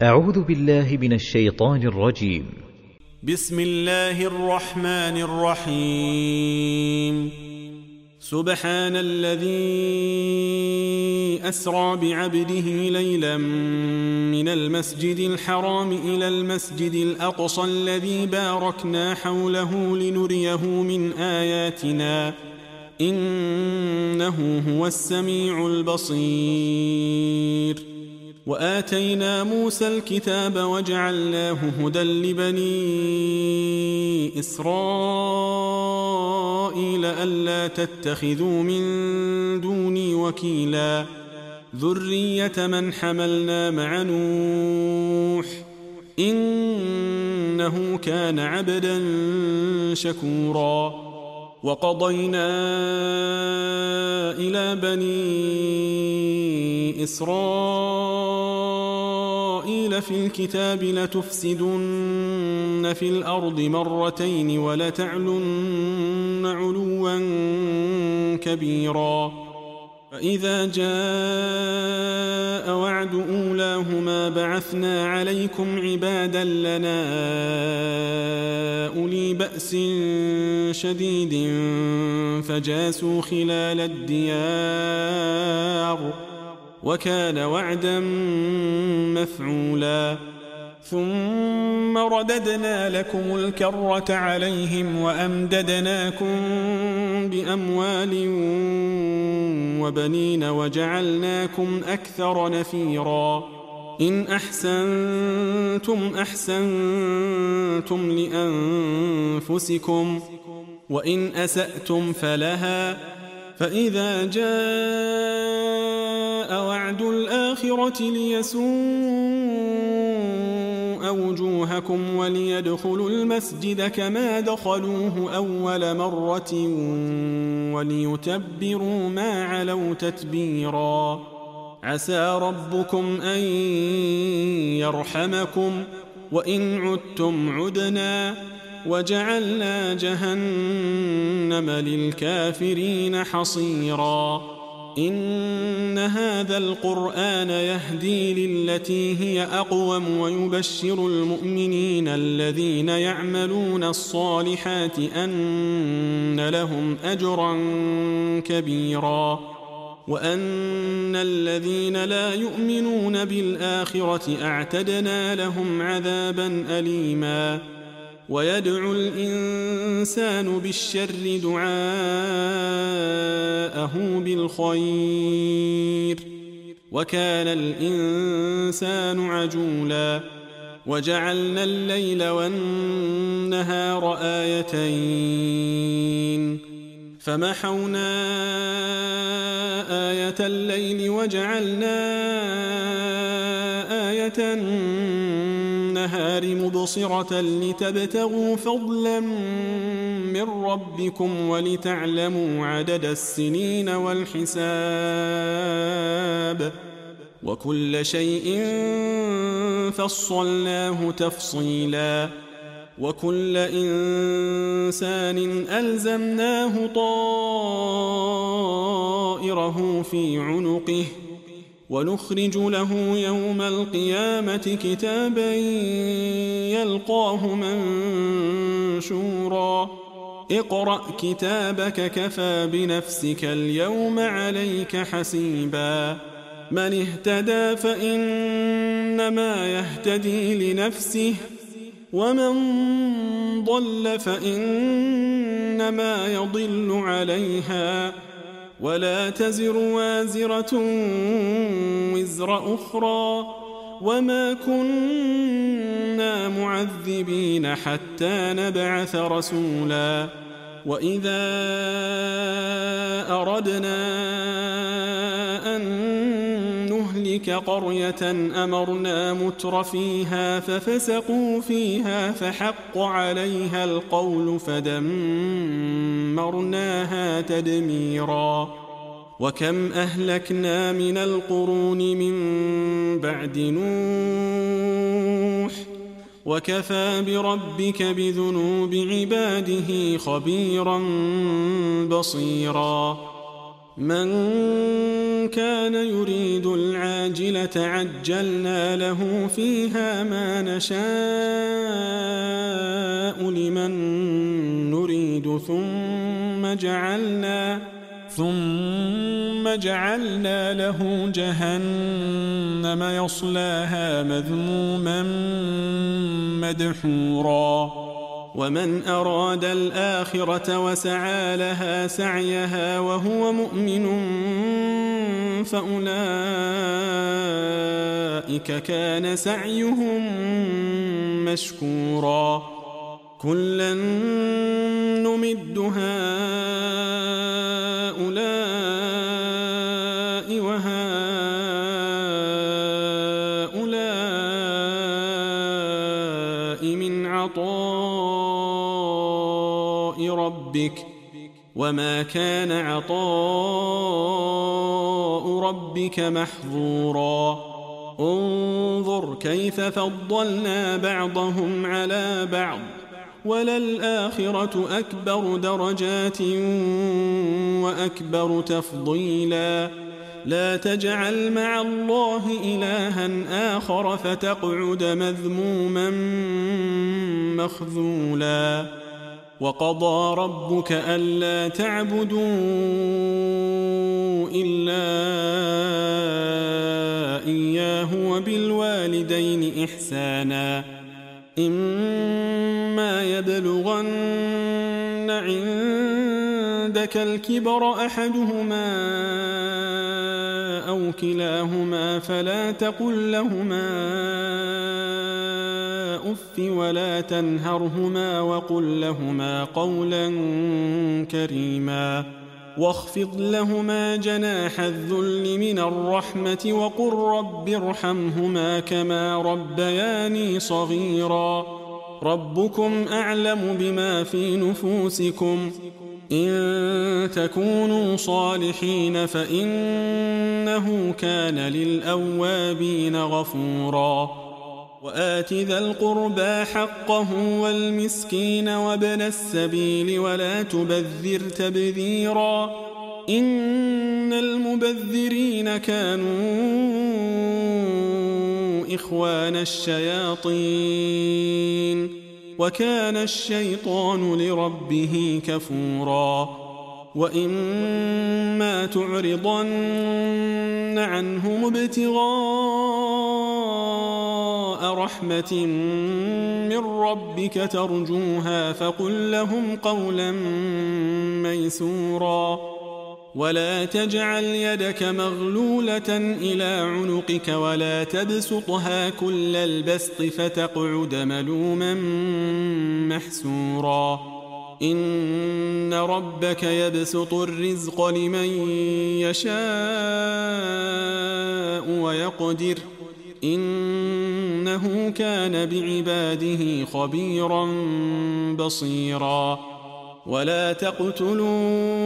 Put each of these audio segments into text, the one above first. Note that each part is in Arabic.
أعوذ بالله من الشيطان الرجيم. بسم الله الرحمن الرحيم. سبحان الذي أسرى بعبده ليلا من المسجد الحرام إلى المسجد الأقصى الذي باركنا حوله لنريه من آياتنا إنه هو السميع البصير. وآتينا موسى الكتاب وجعلناه هدى لبني إسرائيل ألا تتخذوا من دوني وكيلا ذرية من حملنا مع نوح إنه كان عبدا شكورا. وقضينا إلى بني إسرائيل في الكتاب لتفسدن في الأرض مرتين ولتعلن علوا كبيرا. فإذا جاء وعد أولاهما بعثنا عليكم عبادا لنا أولي بأس شديد فجاسوا خلال الديار وكان وعدا مفعولا. ثم رددنا لكم الكرة عليهم وأمددناكم بأموال وبنين وجعلناكم أكثر نفيرا. إن أحسنتم أحسنتم لأنفسكم وإن أسأتم فلها. فإذا جاء وعد الآخرة ليسوء وجوهكم وليدخلوا المسجد كما دخلوه أول مرة وليتبروا ما علوا تتبيرا. عسى ربكم أن يرحمكم وإن عدتم عدنا وجعلنا جهنم للكافرين حصيرا. إن هذا القرآن يهدي للتي هي أقوم ويبشر المؤمنين الذين يعملون الصالحات أن لهم أجرا كبيرا وأن الذين لا يؤمنون بالآخرة أعتدنا لهم عذابا أليما. ويدعو الإنسان بالشر دعاءه بالخير وكان الإنسان عجولا. وجعلنا الليل والنهار آيتين فمحونا آية الليل وجعلنا آية النهار مبصرة لتبتغوا فضلا من ربكم ولتعلموا عدد السنين والحساب وكل شيء فصلناه تفصيلا. وكل إنسان ألزمناه طائره في عنقه ونخرج له يوم القيامة كتابا يلقاه منشورا. اقرأ كتابك كفى بنفسك اليوم عليك حسيبا. من اهتدى فإنما يهتدي لنفسه ومن ضل فإنما يضل عليها ولا تزر وازرة وزر أخرى وما كنا معذبين حتى نبعث رسولا. وإذا أردنا أن نهلك قرية أمرنا متر فيها ففسقوا فيها فحق عليها القول فدمرناها تدميرا. وكم أهلكنا من القرون من بعد نوح وكفى بربك بذنوب عباده خبيرا بصيرا. من كان يريد العاجلة عجلنا له فيها ما نشاء لمن نريد ثم جعلنا له جهنم يصلاها مذموما مدحورا ومن أراد الآخرة وسعى لها سعيها وهو مؤمن فأولئك كان سعيهم مشكورا كلا نمد هؤلاء وهؤلاء من عطاء ربك وما كان عطاء ربك محظورا انظر كيف فضلنا بعضهم على بعض وللآخرة أكبر درجات وأكبر تفضيلا لا تجعل مع الله إلها آخر فتقعد مذموما مخذولا وقضى ربك ألا تعبدوا إلا إياه وبالوالدين إحسانا إما يبلغن عندك الكبر أحدهما أو كلاهما فلا تقل لهما أف ولا تنهرهما وقل لهما قولا كريما واخفض لهما جناح الذل من الرحمة وقل رب ارحمهما كما ربياني صغيرا ربكم أعلم بما في نفوسكم إن تكونوا صالحين فإنه كان للأوابين غفورا وآت ذا القربى حقه والمسكين وابن السبيل ولا تبذر تبذيرا إن المبذرين كانوا إخوان الشياطين وكان الشيطان لربه كفورا وإما تعرضن عنهم ابتغاء رحمة من ربك ترجوها فقل لهم قولا ميسورا ولا تجعل يدك مغلولة إلى عنقك ولا تبسطها كل البسط فتقعد ملوما محسورا إن ربك يبسط الرزق لمن يشاء ويقدر إنه كان بعباده خبيرا بصيرا ولا تقتلوا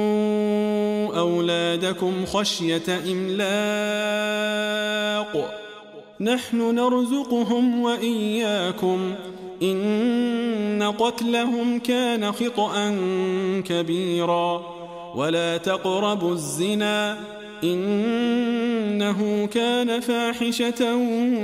أولادكم خشية إملاق نحن نرزقهم وإياكم إن قتلهم كان خطأ كبيرا ولا تقربوا الزنا إنه كان فاحشة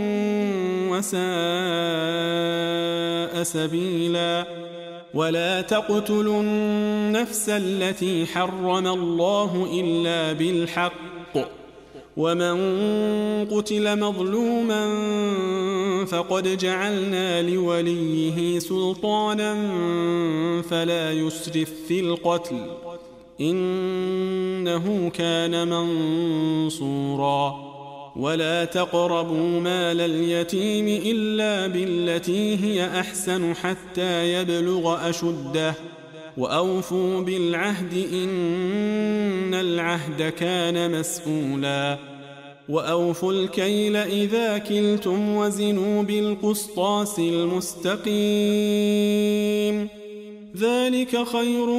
وساء سبيلا ولا تقتلوا النفس التي حرم الله إلا بالحق ومن قتل مظلوما فقد جعلنا لوليه سلطانا فلا يسرف في القتل إنه كان منصورا ولا تقربوا مال اليتيم إلا بالتي هي أحسن حتى يبلغ أشده وأوفوا بالعهد إن العهد كان مسؤولا وأوفوا الكيل إذا كلتم وزنوا بالقسطاس المستقيم ذلك خير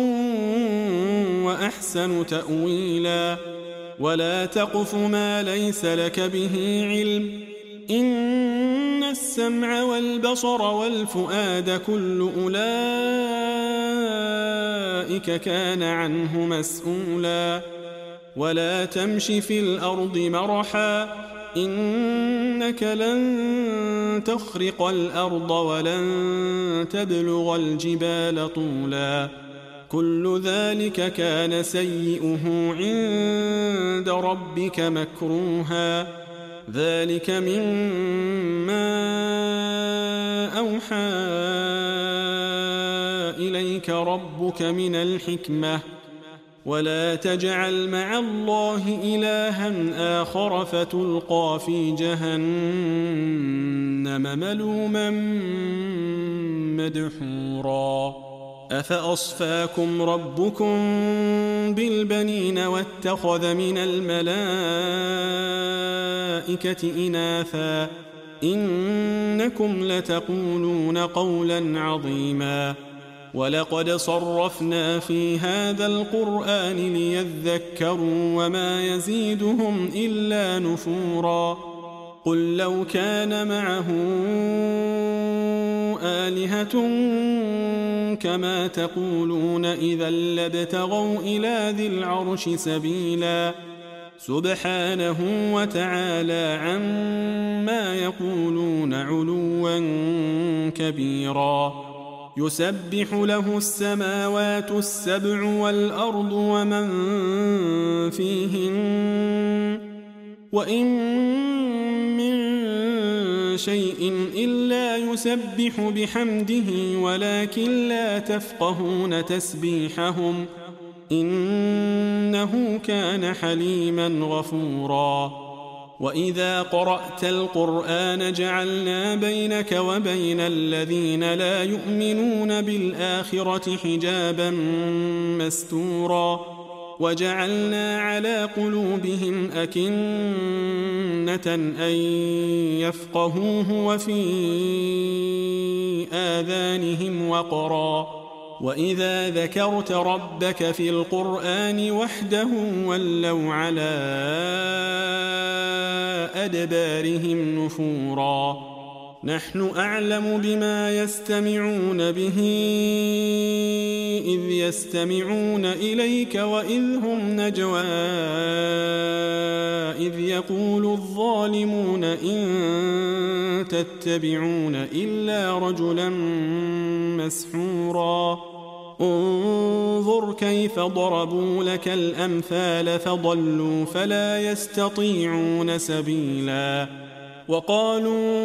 وأحسن تأويلا ولا تقف ما ليس لك به علم إن السمع والبصر والفؤاد كل أولئك كان عنه مسؤولا ولا تمش في الأرض مرحا إنك لن تخرق الأرض ولن تبلغ الجبال طولا كل ذلك كان سيئه عند ربك مكروها ذلك مما أوحى إليك ربك من الحكمة ولا تجعل مع الله إلها آخر فتلقى في جهنم ملوما مدحورا أفأصفاكم ربكم بالبنين واتخذ من الملائكة إناثا إنكم لتقولون قولا عظيما ولقد صرفنا في هذا القرآن ليذكروا وما يزيدهم إلا نفورا قل لو كان معه آلهة كما تقولون إذا لابتغوا إلى ذي العرش سبيلا سبحانه وتعالى عما يقولون علوا كبيرا يسبح له السماوات السبع والأرض ومن فيهن وإن من شيء إلا يسبح بحمده ولكن لا تفقهون تسبيحهم إنه كان حليما غفورا وإذا قرأت القرآن جعلنا بينك وبين الذين لا يؤمنون بالآخرة حجابا مستورا وجعلنا على قلوبهم أكنة أن يفقهوه وفي آذانهم وقرا وإذا ذكرت ربك في القرآن وحده ولوا على أدبارهم نفورا نحن أعلم بما يستمعون به إذ يستمعون إليك وإذ هم نجوى إذ يقول الظالمون إن تتبعون إلا رجلا مسحورا انظر كيف ضربوا لك الأمثال فضلوا فلا يستطيعون سبيلا وقالوا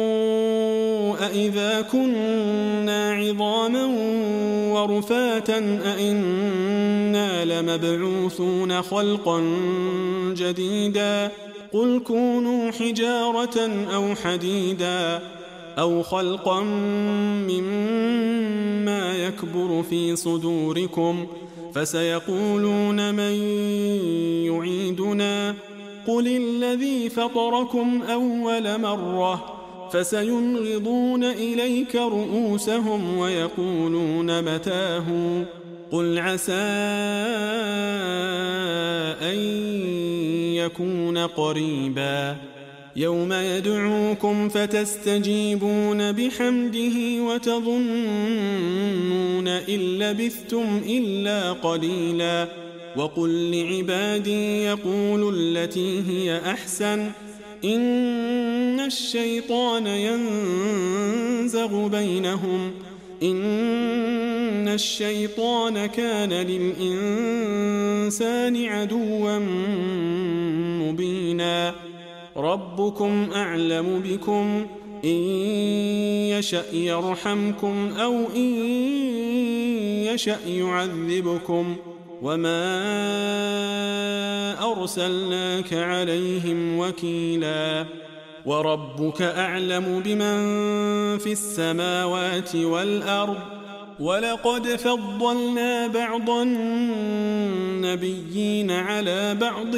أإذا كنا عظاما ورفاتا أإنا لمبعوثون خلقا جديدا قل كونوا حجارة أو حديدا أو خلقا مما يكبر في صدوركم فسيقولون من يعيدنا قل الذي فطركم أول مرة فسينغضون إليك رؤوسهم ويقولون متاه قل عسى أن يكون قريبا يوم يدعوكم فتستجيبون بحمده وتظنون إن لبثتم إلا قليلا وقل لعبادي يقولوا التي هي أحسن إن الشيطان ينزغ بينهم إن الشيطان كان للإنسان عدوا مبينا ربكم أعلم بكم إن يشأ يرحمكم أو إن يشأ يعذبكم وما أرسلناك عليهم وكيلا وربك أعلم بمن في السماوات والأرض ولقد فضلنا بعض النبيين على بعض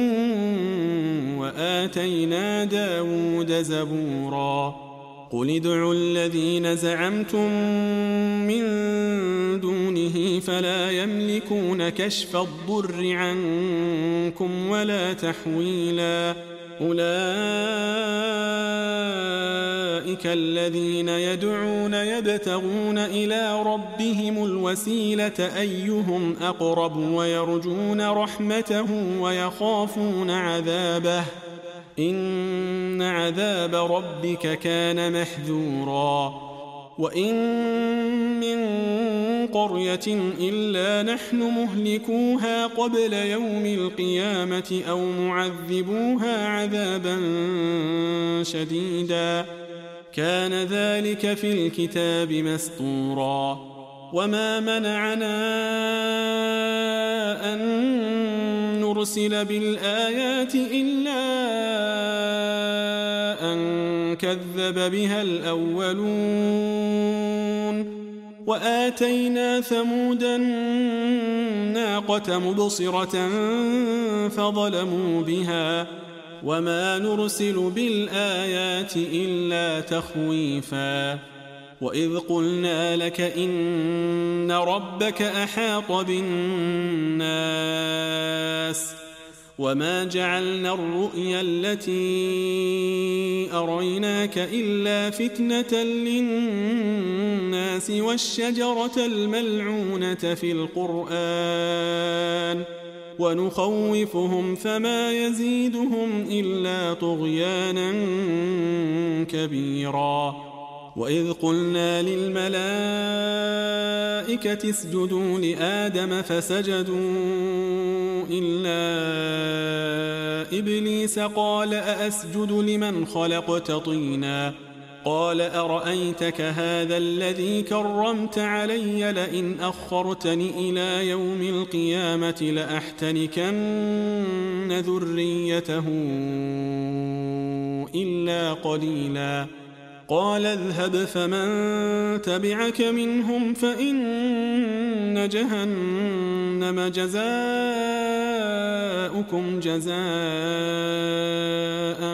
وآتينا داود زبورا قل ادعوا الذين زعمتم من دونه فلا يملكون كشف الضر عنكم ولا تحويلا أولئك أولئك الذين يدعون يبتغون إلى ربهم الوسيلة أيهم أقرب ويرجون رحمته ويخافون عذابه إن عذاب ربك كان محذورا وإن من قرية إلا نحن مهلكوها قبل يوم القيامة أو معذبوها عذابا شديدا كان ذلك في الكتاب مسطورا وما منعنا أن نرسل بالآيات إلا أن كذب بها الأولون وآتينا ثمود الناقة مبصرة فظلموا بها وما نرسل بالآيات إلا تخويفا وإذ قلنا لك إن ربك أحاط بالناس وما جعلنا الرؤيا التي أريناك إلا فتنة للناس والشجرة الملعونة في القرآن ونخوفهم فما يزيدهم إلا طغيانا كبيرا وإذ قلنا للملائكة اسجدوا لآدم فسجدوا إلا إبليس قال أأسجد لمن خلقت طينا قال أرأيتك هذا الذي كرمت علي لئن أخرتني إلى يوم القيامة لأحتنكن ذريته إلا قليلا قال اذهب فمن تبعك منهم فإن جهنم جزاؤكم جزاء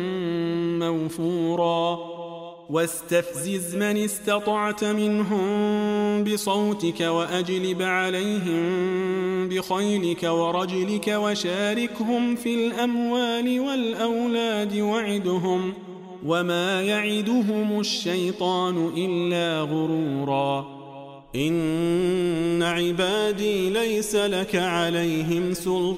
موفورا واستفزز من استطعت منهم بصوتك وأجلب عليهم بخيلك ورجلك وشاركهم في الأموال والأولاد وعدهم وما يعدهم الشيطان إلا غرورا إن عبادي ليس لك عليهم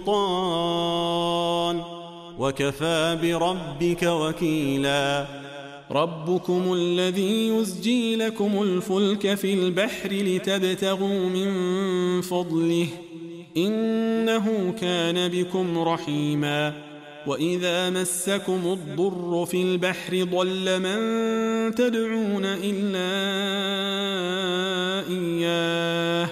سلطان وكفى بربك وكيلا ربكم الذي يزجي لكم الفلك في البحر لتبتغوا من فضله إنه كان بكم رحيما وإذا مسكم الضر في البحر ضل من تدعون إلا إياه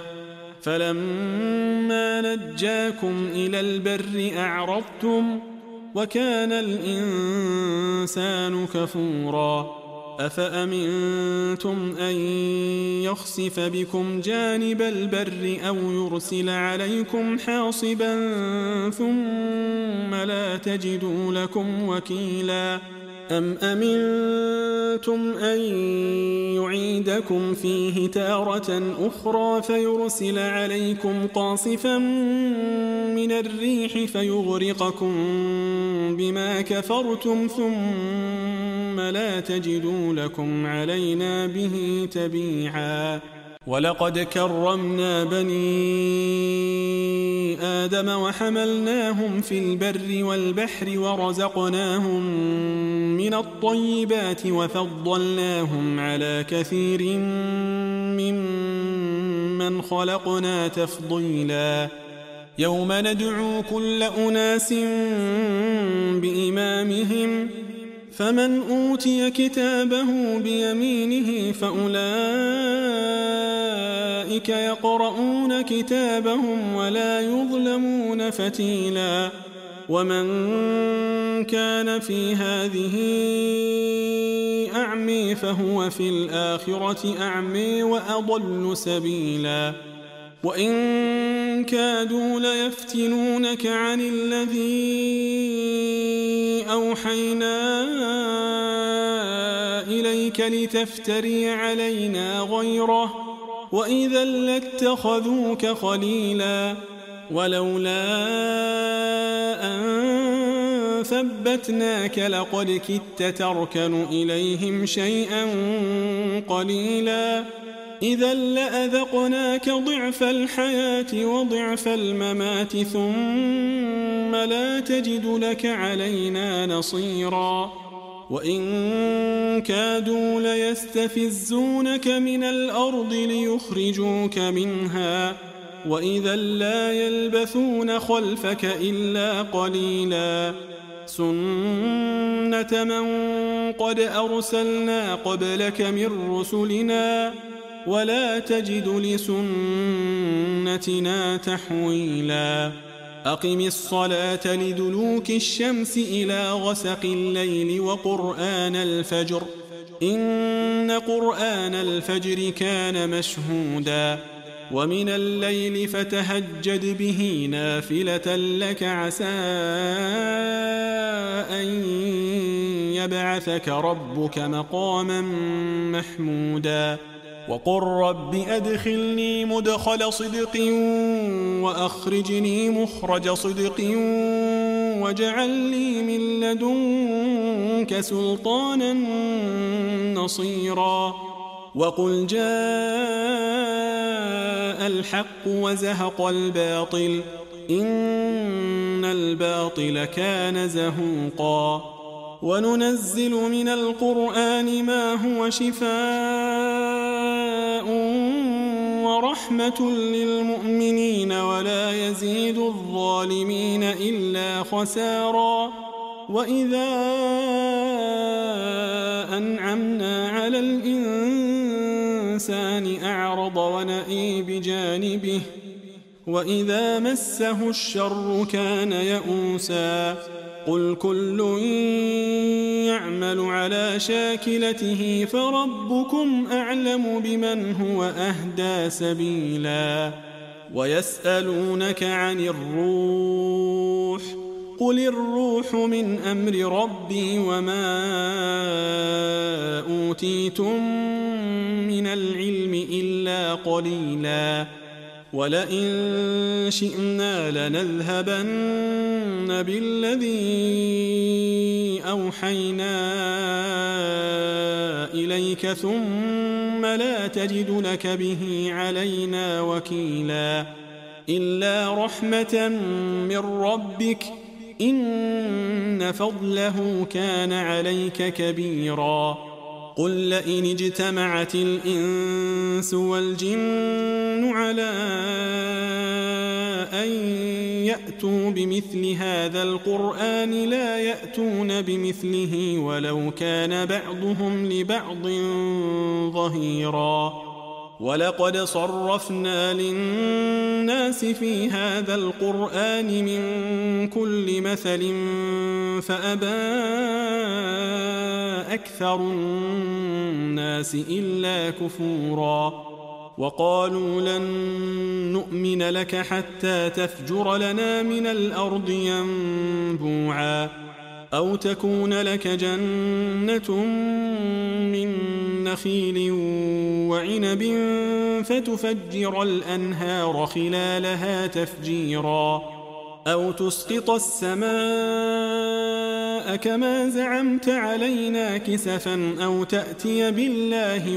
فلما نجاكم إلى البر أعرضتم وكان الإنسان كفورا أفأمنتم أن يخسف بكم جانب البر أو يرسل عليكم حاصبا ثم لا تجدوا لكم وكيلا أم أمنتم أن يعيدكم فيه تارة أخرى فيرسل عليكم قاصفا من الريح فيغرقكم بما كفرتم ثم لا تجدوا لكم علينا به تبيعا ولقد كرمنا بني آدم وحملناهم في البر والبحر ورزقناهم من الطيبات وفضلناهم على كثير ممن خلقنا تفضيلا يوم ندعو كل أناس بإمامهم فمن أوتي كتابه بيمينه فأولئك يقرؤون كتابهم ولا يظلمون فتيلا ومن كان في هذه أعمي فهو في الآخرة أعمي وأضل سبيلا وإن كادوا ليفتنونك عن الذي أوحينا إليك لتفتري علينا غيره وإذا لاتخذوك خليلا ولولا أن ثبتناك لقد كدت تركن إليهم شيئا قليلا إذا لأذقناك ضعف الحياة وضعف الممات ثم لا تجد لك علينا نصيرا وإن كادوا ليستفزونك من الأرض ليخرجوك منها وإذا لا يلبثون خلفك إلا قليلا سنة من قد أرسلنا قبلك من رسلنا ولا تجد لسنتنا تحويلا أقم الصلاة لدلوك الشمس إلى غسق الليل وقرآن الفجر إن قرآن الفجر كان مشهودا ومن الليل فتهجد به نافلة لك عسى أن يبعثك ربك مقاما محمودا وقل رب أدخلني مدخل صدق وأخرجني مخرج صدق واجعل لي من لدنك سلطانا نصيرا وقل جاء الحق وزهق الباطل إن الباطل كان زهوقا وننزل من القرآن ما هو شفاء ورحمة للمؤمنين ولا يزيد الظالمين إلا خسارا وإذا أنعمنا على الإنسان أعرض ونأى بجانبه وإذا مسه الشر كان يئوسا قل كل يعمل على شاكلته فربكم أعلم بمن هو أهدى سبيلا ويسألونك عن الروح قل الروح من أمر ربي وما أوتيتم من العلم إلا قليلا ولئن شئنا لنذهبن بالذي أوحينا إليك ثم لا تجد لك به علينا وكيلا إلا رحمة من ربك إن فضله كان عليك كبيرا قل لئن اجتمعت الإنس والجن على أن يأتوا بمثل هذا القرآن لا يأتون بمثله ولو كان بعضهم لبعض ظهيرا ولقد صرفنا للناس في هذا القرآن من كل مثل فأبى أكثر الناس إلا كفورا وقالوا لن نؤمن لك حتى تفجر لنا من الأرض ينبوعا أو تكون لك جنة من نخيل وعنب فتفجر الأنهار خلالها تفجيرا أو تسقط السماء كما زعمت علينا كسفا أو تأتي بالله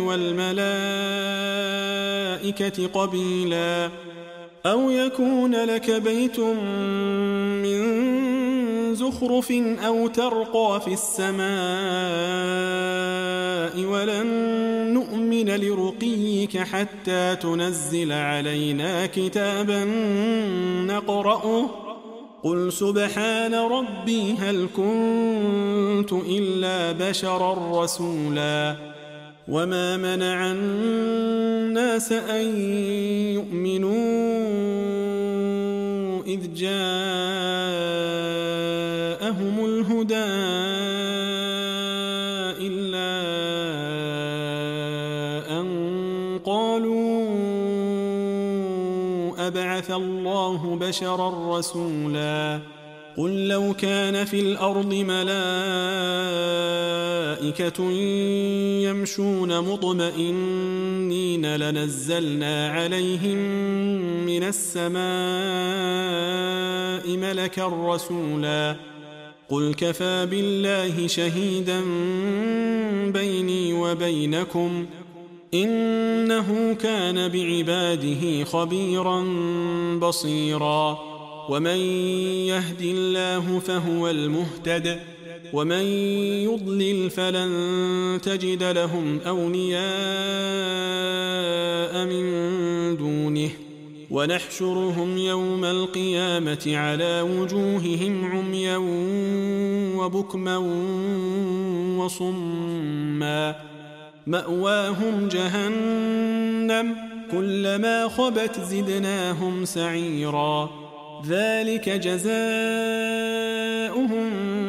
والملائكة قبيلا أو يكون لك بيت من زخرف أو ترقى في السماء ولن نؤمن لرقيك حتى تنزل علينا كتابا نقرأه قل سبحان ربي هل كنت إلا بشرا رسولا وما منع الناس أن يؤمنوا إذ جاءهم الهدى إلا أن قالوا أبعث الله بشرا رسولا قل لو كان في الأرض ملائكة يمشون مطمئنين لنزلنا عليهم من السماء ملكا رسولا قل كفى بالله شهيدا بيني وبينكم إنه كان بعباده خبيرا بصيرا ومن يهد الله فهو المهتد ومن يضلل فلن تجد لهم أولياء من دونه ونحشرهم يوم القيامة على وجوههم عميا وبكما وصما مأواهم جهنم كلما خبت زدناهم سعيرا ذلك جزاؤهم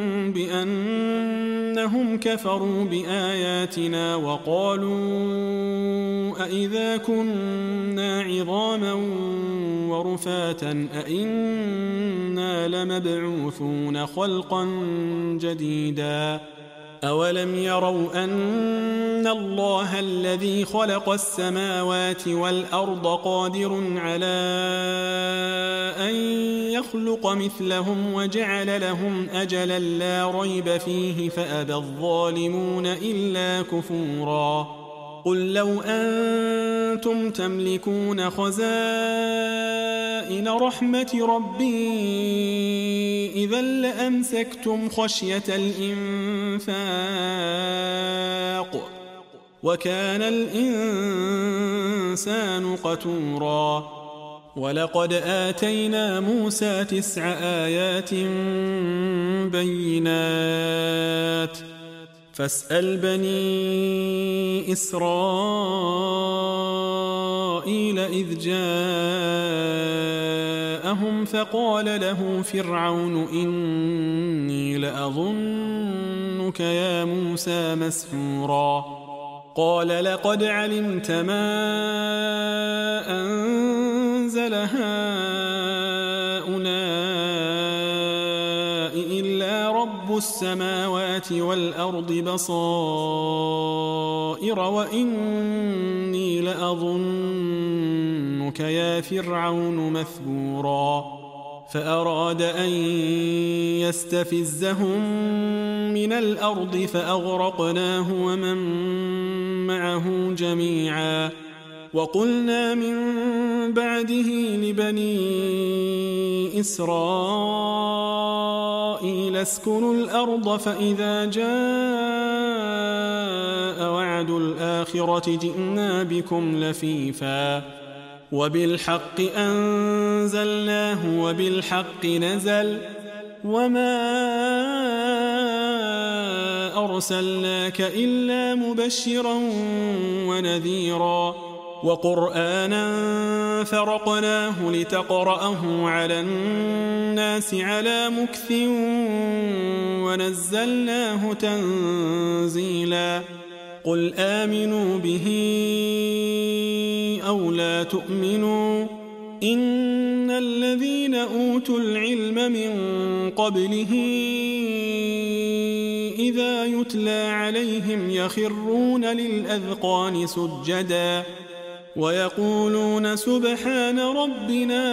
بأنهم كفروا بآياتنا وقالوا أئذا كنا عظاما ورفاتا أئنا لمبعوثون خلقا جديدا أولم يروا أن الله الذي خلق السماوات والأرض قادر على أن يخلق مثلهم وجعل لهم أجلا لا ريب فيه فأبى الظالمون إلا كفورا قل لو أنتم تملكون خزائن رحمة ربي إذا لأمسكتم خشية الإنفاق وكان الإنسان قتورا ولقد آتينا موسى 9 آيات بينات فاسأل بني إسرائيل إذ جاءهم فقال له فرعون إني لأظنك يا موسى مسحورا قال لقد علمت ما أنزل هؤلاء إلا رب السماوات والأرض بصائر وإني لأظنك يا فرعون مثبورا فأراد أن يستفزهم من الأرض فأغرقناه ومن معه جميعا وقلنا من بعده لبني إسرائيل اسكنوا الأرض فإذا جاء وعد الآخرة جئنا بكم لفيفا وبالحق أنزلناه وبالحق نزل وما أرسلناك إلا مبشرا ونذيرا وقرآنا فرقناه لتقرأه على الناس على مكث ونزلناه تنزيلا قل آمنوا به أو لا تؤمنوا إن الذين أوتوا العلم من قبله إذا يتلى عليهم يخرون للأذقان سجدا ويقولون سبحان ربنا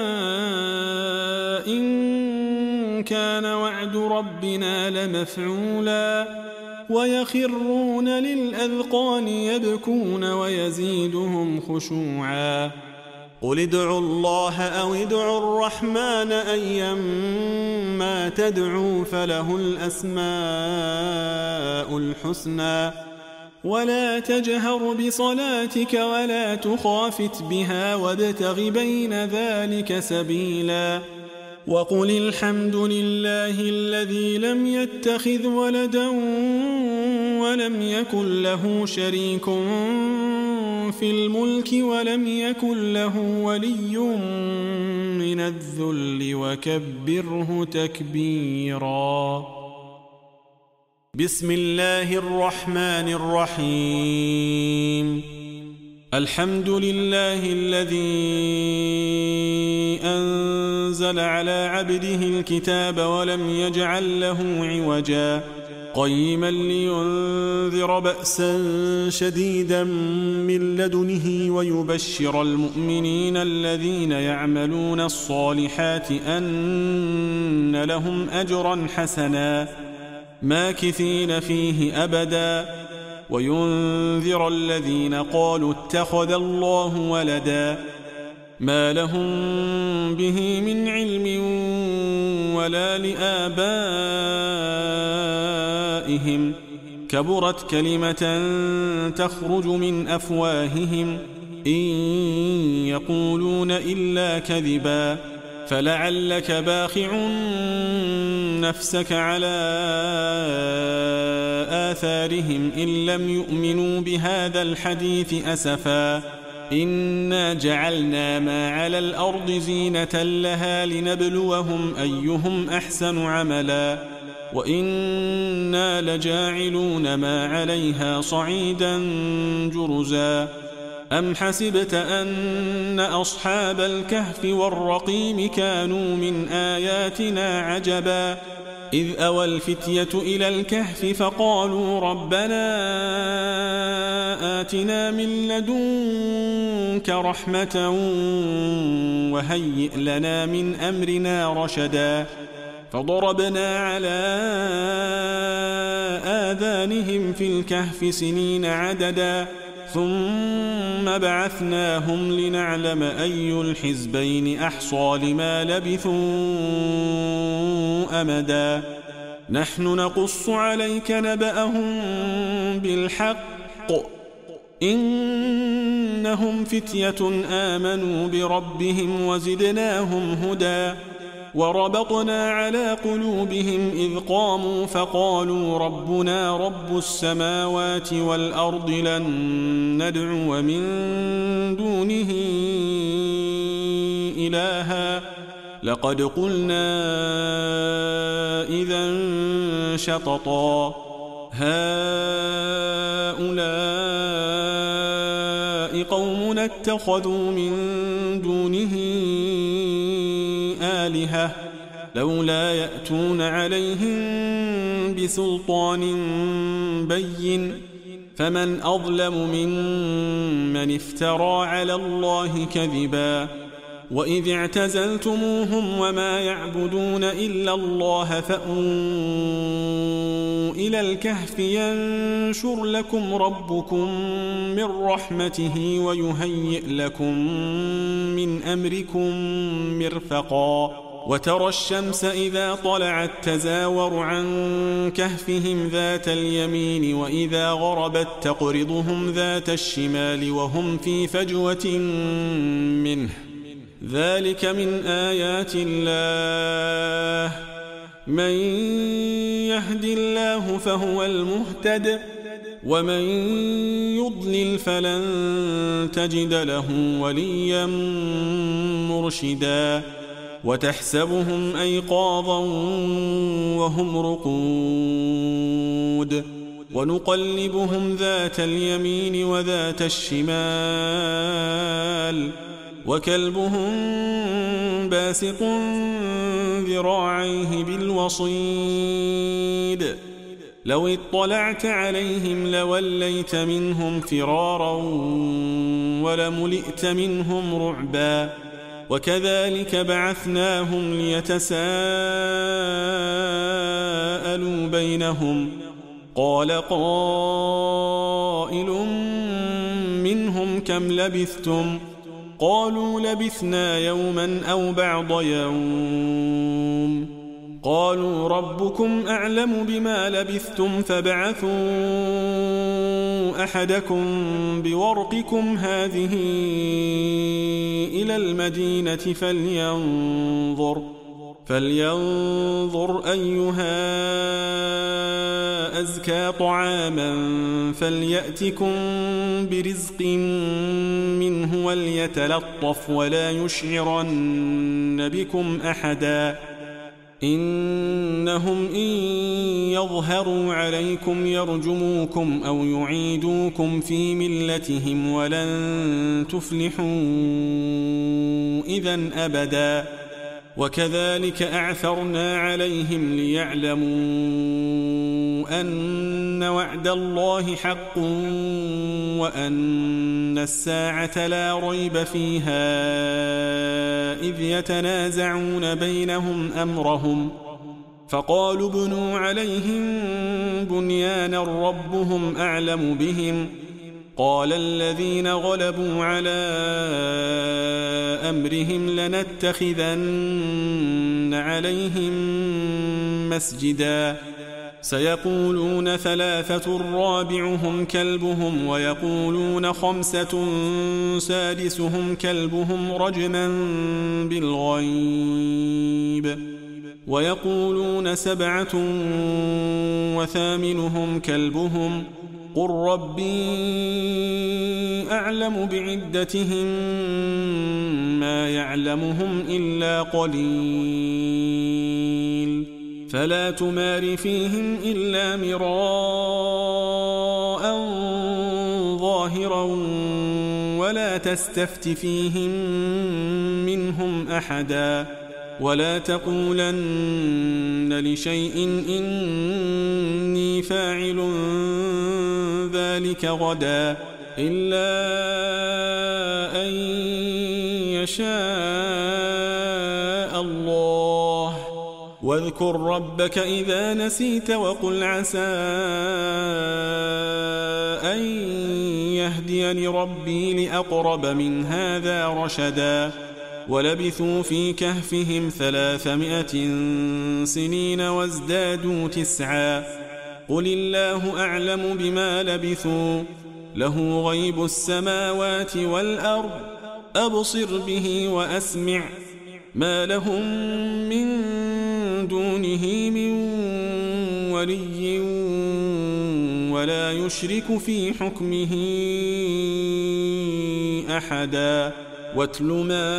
إن كان وعد ربنا لمفعولا ويخرون للأذقان يبكون ويزيدهم خشوعا قل ادعوا الله أو ادعوا الرحمن أيما تدعوا فله الأسماء الحسنى ولا تجهر بصلاتك ولا تخافت بها وابتغ بين ذلك سبيلا وقل الحمد لله الذي لم يتخذ ولدا ولم يكن له شريك في الملك ولم يكن له ولي من الذل وكبره تكبيرا بسم الله الرحمن الرحيم الحمد لله الذي أنزل على عبده الكتاب ولم يجعل له عوجا قيما لينذر بأسا شديدا من لدنه ويبشر المؤمنين الذين يعملون الصالحات أن لهم أجرا حسنا ماكثين فيه أبدا وينذر الذين قالوا اتخذ الله ولدا ما لهم به من علم ولا لآبائهم كبرت كلمة تخرج من أفواههم إن يقولون إلا كذبا فلعلك باخع نفسك على آثارهم إن لم يؤمنوا بهذا الحديث أسفا إنا جعلنا ما على الأرض زينة لها لنبلوهم أيهم أحسن عملا وإنا لجاعلون ما عليها صعيدا جرزا أم حسبت أن أصحاب الكهف والرقيم كانوا من آياتنا عجبا إذ أوى الفتية إلى الكهف فقالوا ربنا آتنا من لدنك رحمة وهيئ لنا من أمرنا رشدا فضربنا على آذانهم في الكهف سنين عددا ثم بعثناهم لنعلم أي الحزبين أحصى لما لبثوا أمدا نحن نقص عليك نبأهم بالحق إنهم فتية آمنوا بربهم وزدناهم هدى وربطنا على قلوبهم إذ قاموا فقالوا ربنا رب السماوات والأرض لن ندعو من دونه إلها لقد قلنا إذا شططا هؤلاء قومنا اتخذوا من دونه آلهة لولا يأتون عليهم بسلطان بين فمن أظلم ممن افترى على الله كذبا وإذ اعتزلتموهم وما يعبدون إلا الله فأووا إلى الكهف ينشر لكم ربكم من رحمته ويهيئ لكم من أمركم مرفقا وترى الشمس إذا طلعت تزاور عن كهفهم ذات اليمين وإذا غربت تقرضهم ذات الشمال وهم في فجوة منه ذلك من آيات الله من يهد الله فهو المهتد ومن يضلل فلن تجد له وليا مرشدا وتحسبهم أيقاظا وهم رقود ونقلبهم ذات اليمين وذات الشمال وكلبهم باسط ذراعيه بالوصيد لو اطلعت عليهم لوليت منهم فرارا ولملئت منهم رعبا وكذلك بعثناهم ليتساءلوا بينهم قال قائل منهم كم لبثتم قالوا لبثنا يوما أو بعض يوم قالوا ربكم أعلم بما لبثتم فابعثوا أحدكم بورقكم هذه إلى المدينة فلينظر أيها أزكى طعاما فليأتكم برزق منه وليتلطف ولا يشعرن بكم أحدا إنهم إن يظهروا عليكم يرجموكم أو يعيدوكم في ملتهم ولن تفلحوا إذن أبدا وكذلك أعثرنا عليهم ليعلموا أن وعد الله حق وأن الساعة لا ريب فيها إذ يتنازعون بينهم أمرهم فقالوا ابنوا عليهم بنيانا ربهم أعلم بهم قال الذين غلبوا على أمرهم لنتخذن عليهم مسجدا سيقولون 3 رابعهم كلبهم ويقولون 5 سادسهم كلبهم رجما بالغيب ويقولون 7 وثامنهم كلبهم قل ربي أعلم بعدتهم ما يعلمهم إلا قليل فلا تمار فيهم إلا مراء ظاهرا ولا تستفت فيهم منهم أحدا ولا تقولن لشيء إني فاعل ذلك غدا إلا أن يشاء الله واذكر ربك إذا نسيت وقل عسى أن يهديني ربي لأقرب من هذا رشدا ولبثوا في كهفهم 300 سنين وازدادوا 9 قل الله أعلم بما لبثوا له غيب السماوات والأرض أبصر به وأسمع ما لهم من دونه من ولي ولا يشرك في حكمه أحدا واتل ما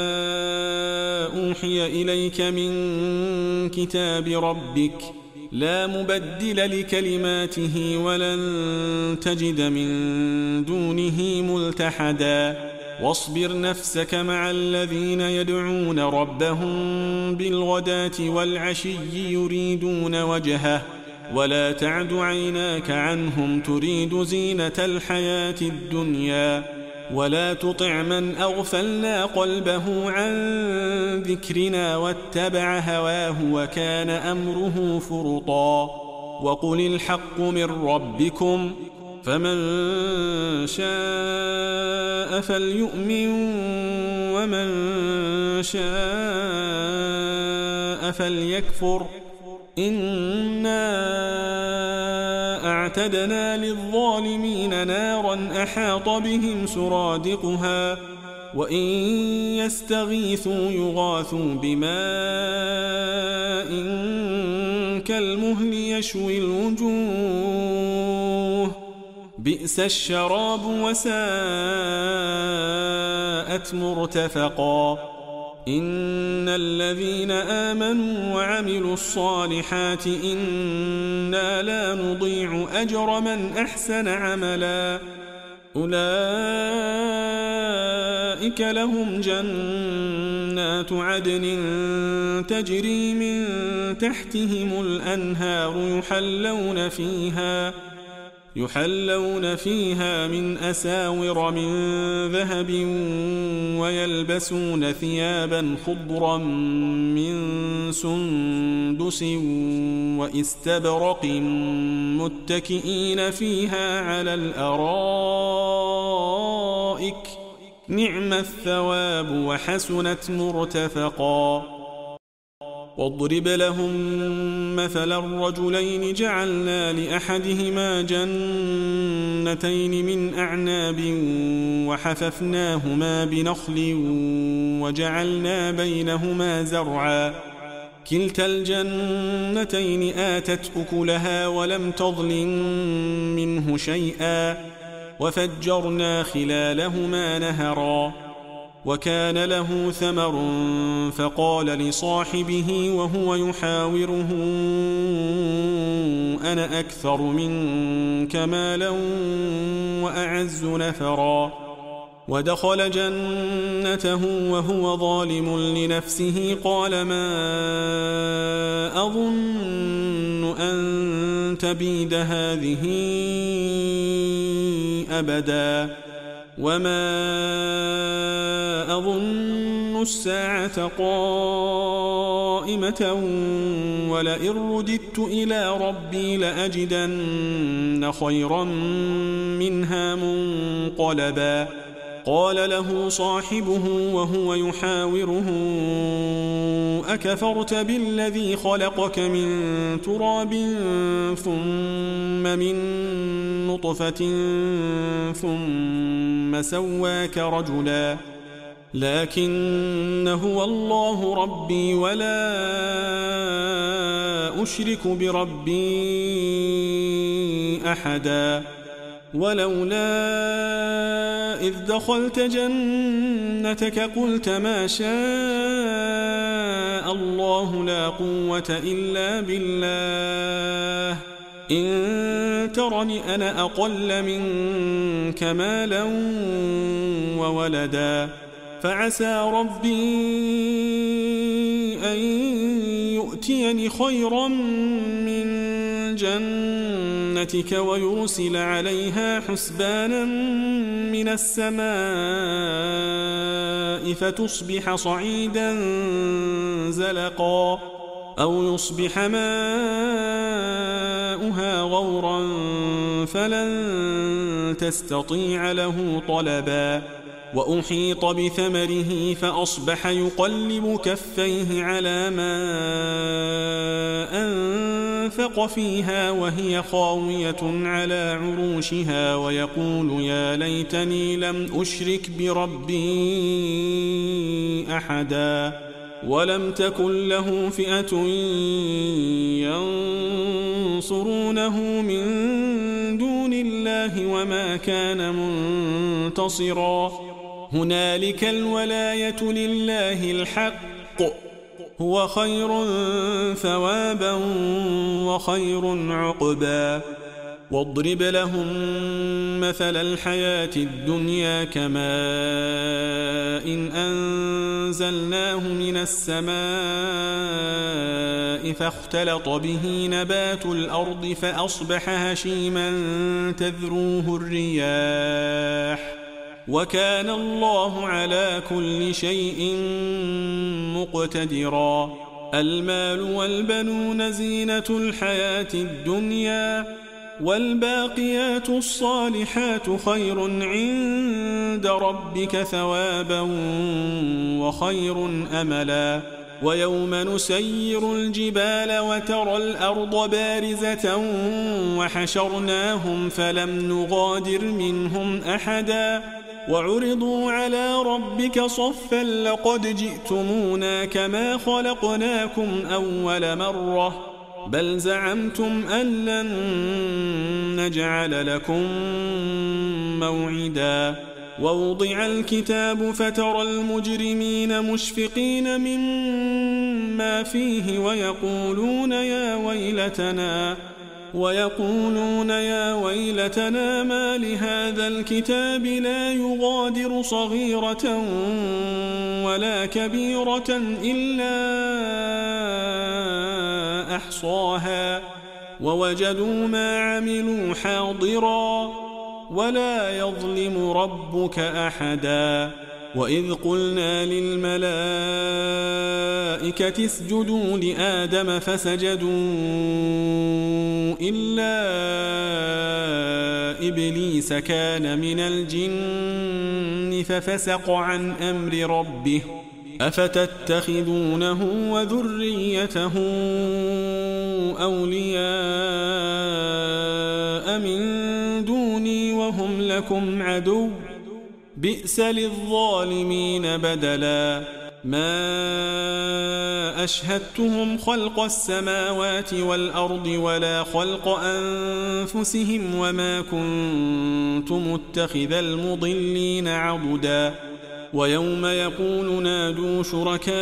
أوحي إليك من كتاب ربك لا مبدل لكلماته ولن تجد من دونه ملتحدا واصبر نفسك مع الذين يدعون ربهم بالغداة والعشي يريدون وجهه ولا تعد عيناك عنهم تريد زينة الحياة الدنيا ولا تطع من أغفلنا قلبه عن ذكرنا واتبع هواه وكان أمره فرطا وقل الحق من ربكم فمن شاء فليؤمن ومن شاء فليكفر إنا أعتدنا للظالمين نارا أحاط بهم سرادقها وإن يستغيثوا يغاثوا بماء كالمهل يشوي الوجوه بئس الشراب وساءت مرتفقا إن الذين آمنوا وعملوا الصالحات إنا لا نضيع أجر من أحسن عملا أولئك لهم جنات عدن تجري من تحتهم الأنهار يحلون فيها من أساور من ذهب ويلبسون ثيابا خضرا من سندس وإستبرق متكئين فيها على الأرائك نعم الثواب وحسنت مرتفقا واضرب لهم مثلا الرجلين جعلنا لأحدهما جنتين من أعناب وحففناهما بنخل وجعلنا بينهما زرعا كلتا الجنتين آتت أكلها ولم تظلم منه شيئا وفجرنا خلالهما نهرا وكان له ثمر فقال لصاحبه وهو يحاوره أنا أكثر منك مالا وأعز نفرا ودخل جنته وهو ظالم لنفسه قال ما أظن أن تبيد هذه أبدا وما أظن الساعة قائمة ولئن رددت إلى ربي لأجدن خيرا منها منقلبا قال له صاحبه وهو يحاوره أكفرت بالذي خلقك من تراب ثم من نطفة ثم سواك رجلا لكن هو الله ربي ولا أشرك بربي أحدا ولولا إذ دخلت جنتك قلت ما شاء الله لا قوة إلا بالله إن ترني أنا أقل منك مالا وولدا فعسى ربي أن يؤتيني خيرا من جنتك ويرسل عليها حسبانا من السماء فتصبح صعيدا زلقا أو يصبح ماؤها غورا فلن تستطيع له طلبا وأحيط بثمره فأصبح يقلب كفيه على ما أنفق فيها وهي خاوية على عروشها ويقول يا ليتني لم أشرك بربي أحدا ولم تكن له فئة ينصرونه من دون الله وما كان منتصرا هنالك الولاية لله الحق هو خير ثوابا وخير عقبا واضرب لهم مثل الحياة الدنيا كماء إن أنزلناه من السماء فاختلط به نبات الأرض فأصبح هشيما تذروه الرياح وكان الله على كل شيء مقتدرا المال والبنون زينة الحياة الدنيا والباقيات الصالحات خير عند ربك ثوابا وخير أملا ويوم نسير الجبال وترى الأرض بارزة وحشرناهم فلم نغادر منهم أحدا وعرضوا على ربك صفا لقد جئتمونا كما خلقناكم أول مرة بل زعمتم أن لن نجعل لكم موعدا ووضع الكتاب فترى المجرمين مشفقين مما فيه ويقولون يا ويلتنا ما لهذا الكتاب لا يغادر صغيرة ولا كبيرة إلا أحصاها ووجدوا ما عملوا حاضرا ولا يظلم ربك أحدا وإذ قلنا للملائكة اسجدوا لآدم فسجدوا إلا إبليس كان من الجن ففسق عن أمر ربه أفتتخذونه وذريته أولياء من دوني وهم لكم عدو بئس للظالمين بدلا ما أشهدتهم خلق السماوات والأرض ولا خلق أنفسهم وما كنت متخذ المضلين عضدا ويوم يقول نادوا شركائي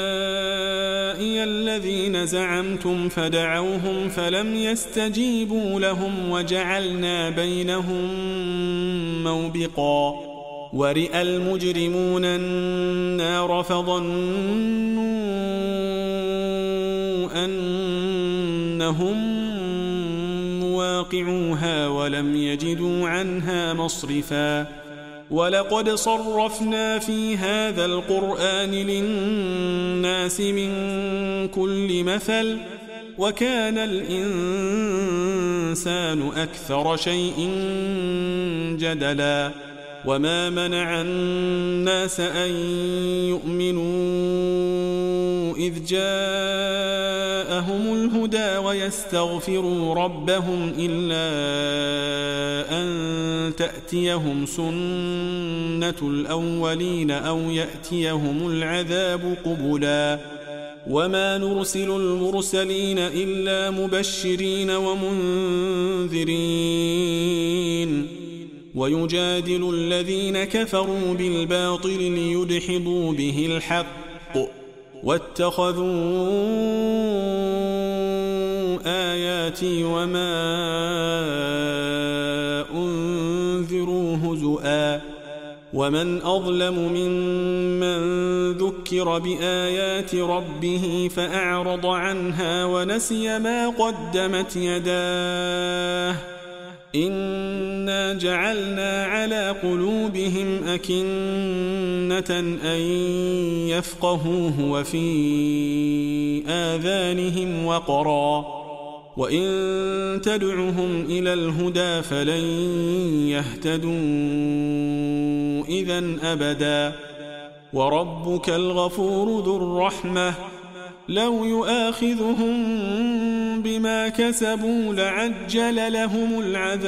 الذين زعمتم فدعوهم فلم يستجيبوا لهم وجعلنا بينهم موبقا ورئ المجرمون النار فظنوا أنهم مواقعوها ولم يجدوا عنها مصرفا ولقد صرفنا في هذا القرآن للناس من كل مثل وكان الإنسان أكثر شيء جدلا وما منع الناس أن يؤمنوا إذ جاءهم الهدى ويستغفروا ربهم إلا أن تأتيهم سنة الأولين أو يأتيهم العذاب قبلا وما نرسل المرسلين إلا مبشرين ومنذرين ويجادل الذين كفروا بالباطل ليدحضوا به الحق واتخذوا آياتي وما أنذروا هزؤا ومن أظلم ممن ذكر بآيات ربه فأعرض عنها ونسي ما قدمت يداه إنا جعلنا على قلوبهم أكنة أن يفقهوه وفي آذانهم وقرا وإن تدعهم إلى الهدى فلن يهتدوا إذن أبدا وربك الغفور ذو الرحمة لو يؤاخذهم بما كسبوا لعجل لهم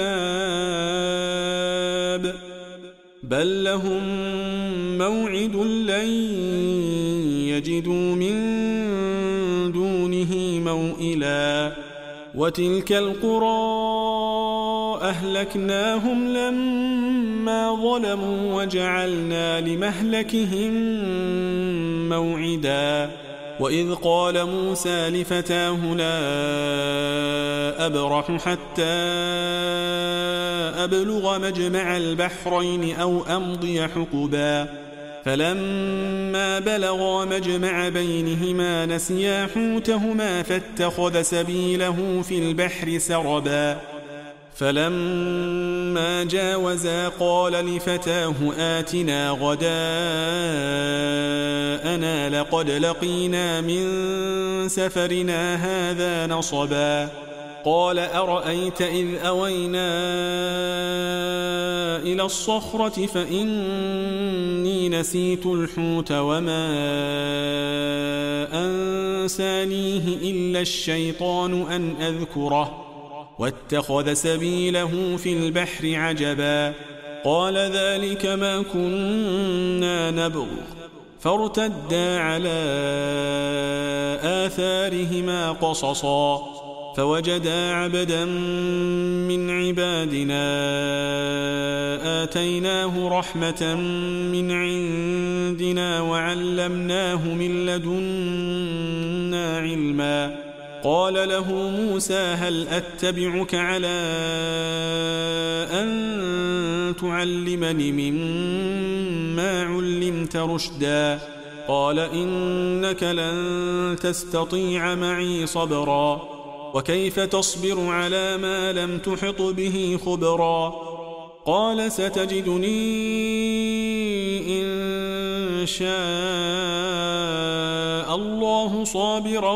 العذاب بل لهم موعد لن يجدوا من دونه موئلا وتلك القرى أهلكناهم لما ظلموا وجعلنا لمهلكهم موعدا وإذ قال موسى لفتاه لا أبرح حتى أبلغ مجمع البحرين أو أمضي حقبا فلما بلغا مجمع بينهما نسيا حوتهما فاتخذ سبيله في البحر سربا فلما جاوزا قال لفتاه آتنا غداءنا لقد لقينا من سفرنا هذا نصبا قال أرأيت إذ أوينا إلى الصخرة فإني نسيت الحوت وما أنسانيه إلا الشيطان أن أذكره واتخذ سبيله في البحر عجبا قال ذلك ما كنا نبغ فارتدا على آثارهما قصصا فوجدا عبدا من عبادنا آتيناه رحمة من عندنا وعلمناه من لدنا علما قال له موسى هل أتبعك على أن تعلمني مما علمت رشدا قال إنك لن تستطيع معي صبرا وكيف تصبر على ما لم تحط به خبرا قال ستجدني إن شاء الله صابرا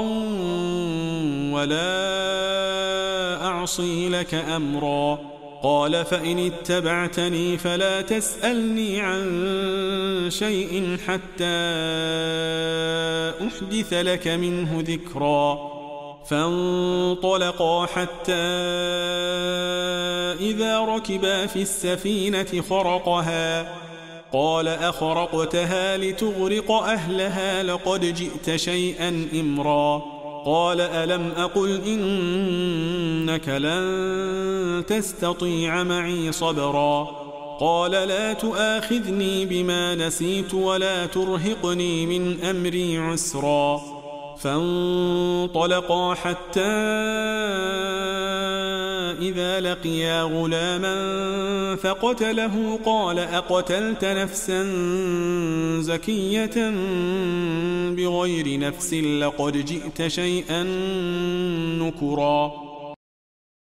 ولا أعصي لك أمرا قال فإن اتبعتني فلا تسألني عن شيء حتى أحدث لك منه ذكرا فانطلقا حتى إذا ركبا في السفينة خرقها قال أخرقتها لتغرق أهلها لقد جئت شيئا إمرا قال ألم أقل إنك لن تستطيع معي صبرا قال لا تؤاخذني بما نسيت ولا ترهقني من أمري عسرا فانطلقا حتى إذا لقيا غلاما فقتله قال أقتلت نفسا زكية بغير نفس لقد جئت شيئا نكرا